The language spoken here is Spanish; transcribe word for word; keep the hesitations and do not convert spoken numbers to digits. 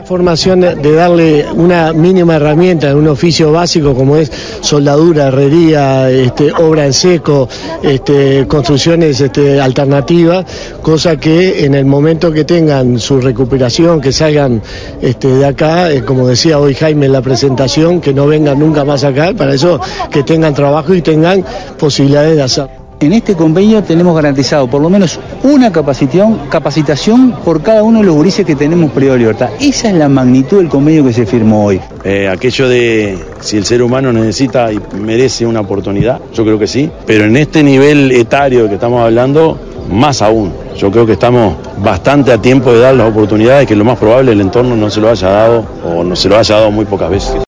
formación de darle una mínima herramienta en un oficio básico como es soldadura, herrería, este, obra en seco, este, construcciones este, alternativas, cosa que en el momento que tengan su recuperación, que salgan este, de acá, eh, como decía hoy Jaime en la presentación, que no vengan nunca más acá, para eso que tengan trabajo y tengan posibilidades de hacer. En este convenio tenemos garantizado por lo menos una capacitación, capacitación por cada uno de los gurises que tenemos periodo de libertad. Esa es la magnitud del convenio que se firmó hoy. Eh, aquello de si el ser humano necesita y merece una oportunidad, yo creo que sí, pero en este nivel etario que estamos hablando, más aún. Yo creo que estamos bastante a tiempo de dar las oportunidades que lo más probable el entorno no se lo haya dado o no se lo haya dado muy pocas veces.